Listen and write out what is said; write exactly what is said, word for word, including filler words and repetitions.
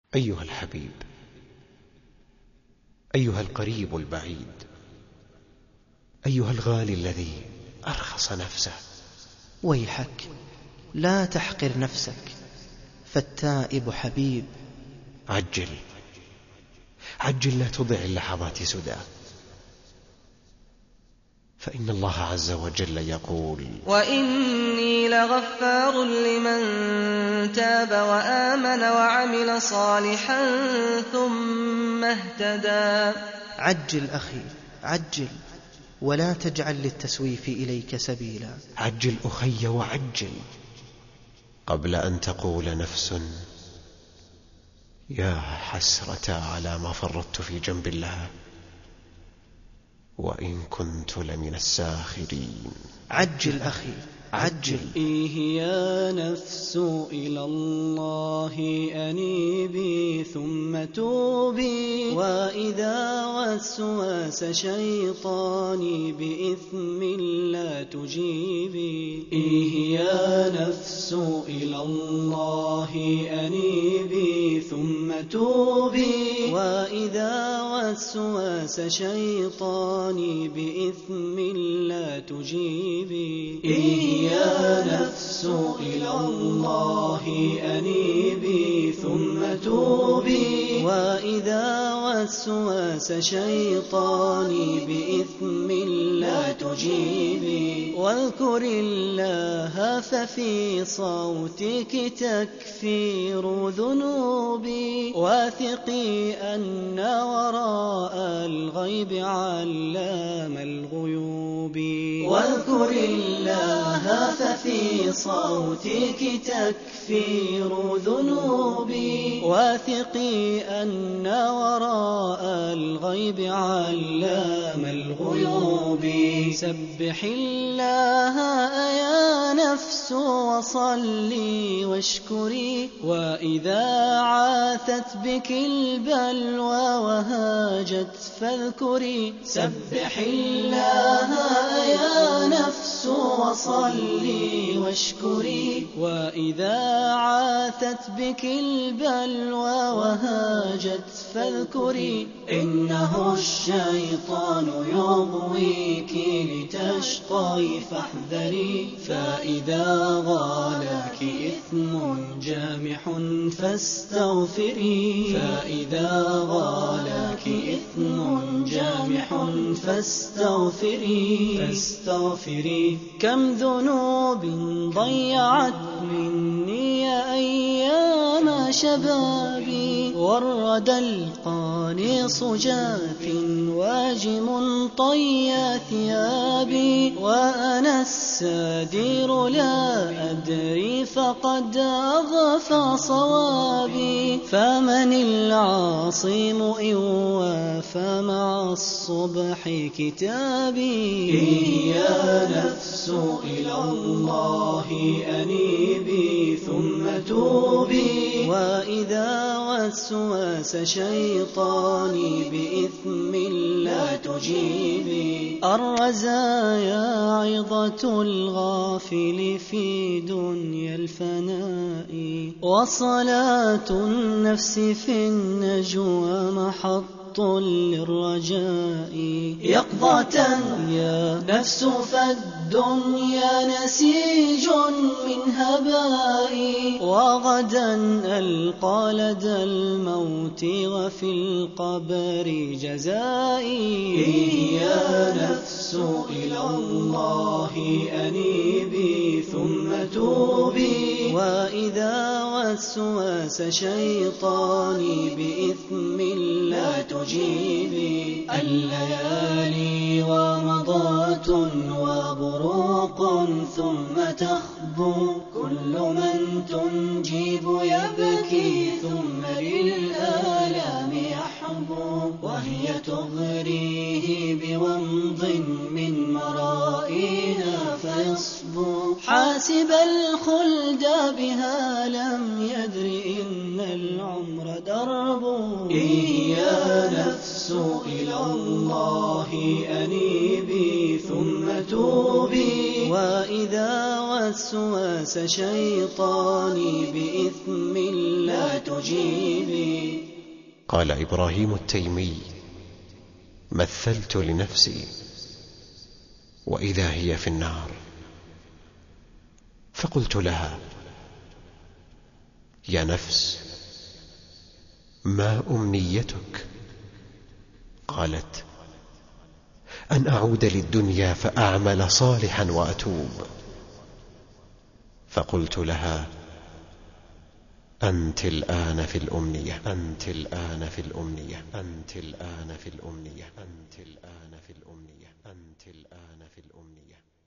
أيها الحبيب، أيها القريب البعيد، أيها الغالي الذي أرخص نفسه، ويحك لا تحقر نفسك، فالتائب حبيب. عجل عجل، لا تضع اللحظات سدى، فإن الله عز وجل يقول: وإني لغفار لمن تاب وآمن وعمل صالحا ثم اهتدى. عجل أخي عجل، ولا تجعل للتسويف إليك سبيلا. عجل أخي وعجل، قبل أن تقول نفس: يا حسرة على ما فرطت في جنب الله وإن كنت لمن الساخرين. عجل أخي عجل. إيه يا نفس إلى الله أنيبي ثم توبي، وإذا وسوس شيطاني بإثم لا تجيبي. إيه يا نفس إلى الله أنيبي ثم توبي، وإذا وسوس شيطاني بإثم لا تجيبي. إيه يا نفس إلى الله أنيبي ثم توبي، وإذا وسوس شيطاني بإثم لا تجيبي. واذكر الله ففي صوتك تكفير ذنوبي، واثقي أن وراء الغيب علام الغيوب. واذكر الله ففي صوتك تكفير ذنوبي، واثقي أن وراء الغيب علام الغيوب. سبح الله يا نفس وصلي واشكري، وإذا عاثت بك البلوى وهاجت فاذكري. سبح الله يا نفس وصلي واشكري، وإذا عاثت بك البلوى وهاجت فاذكري. إنه الشيطان يغويك لتشقي فاحذري، فإذا غالك إثم جامح فاستغفري. فإذا غالك إثم جامح فاستغفري. فاستغفري. كم ذنوب ضيعت مني أيام شبابي، والردى القانص جاف واجم طيا ثيابي، وأنا السادير لا أدري فقد أغفى صوابي. فمن العاصم إن وافى مع الصبح كتابي. إيه يا نفس إلى الله أنيبي ثم توبي، وإذا وسوس شيطاني بإثم لا تجيبي. الرزايا عظة الغافل في دنيا الفناء، وصلاة النفس في النجوى محط للرجاء. يقظة يا نفس فالدنيا نسيج من هبائي، وغدا ألقى لدى الموت وفي القبر جزائي. إيه يا نفس إلى الله أنيبي ثم توبي، وإذا وسوس شيطاني بإثم لا تجيبي. الليالي ومضات وبروق ثم تخبو، كل من تنجب يبكي ثم للآلام يحبو، وهي تغريه بومض من مرائها فيصبو. حاسب الخلد بها لم يدر إن العمر درب. إيه يا نفس إلى الله أنيبي ثم توبي، وإذا وسوس شيطاني بإثم لا تجيبي. قال إبراهيم التيمي: مثلت لنفسي وإذا هي في النار، فقلت لها: يا نفس، ما أمنيتك؟ قالت: أن أعود للدنيا فأعمل صالحا وأتوب. فقلت لها: أنت الآن في الأمنية، أنت الآن في الأمنية، أنت الآن في الأمنية، أنت الآن في الأمنية، أنت الآن في الأمنية.